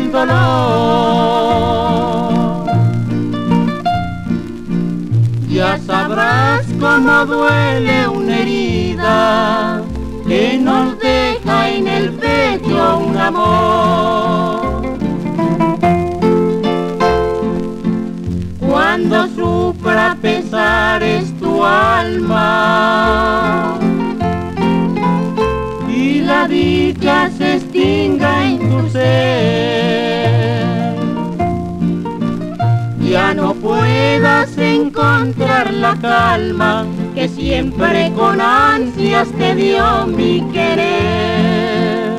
el dolor. Ya sabrás cómo duele una herida que nos deja en el pecho un amor. Cuando sufra pesares tu alma y la dicha se extinga en tu ser, ya no puedas encontrar la calma que siempre con ansias te dio mi querer.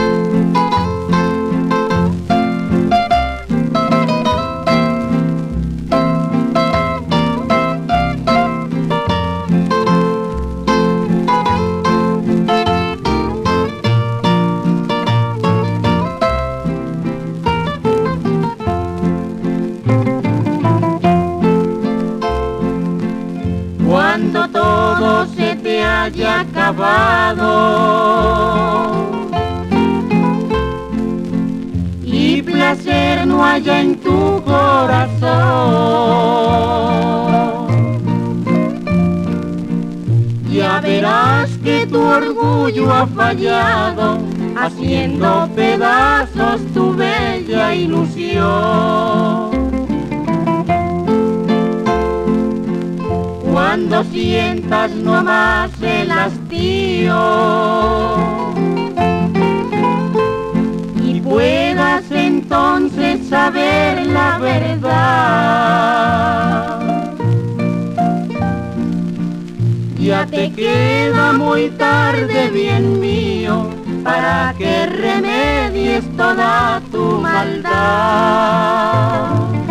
Cuando todo se te haya acabado y placer no haya en tu corazón, ya verás que tu orgullo ha fallado, haciendo pedazos tu bella ilusión. Cuando sientas no más el hastío y puedas entonces saber la verdad, ya te queda muy tarde, bien mío, para que remedies toda tu maldad.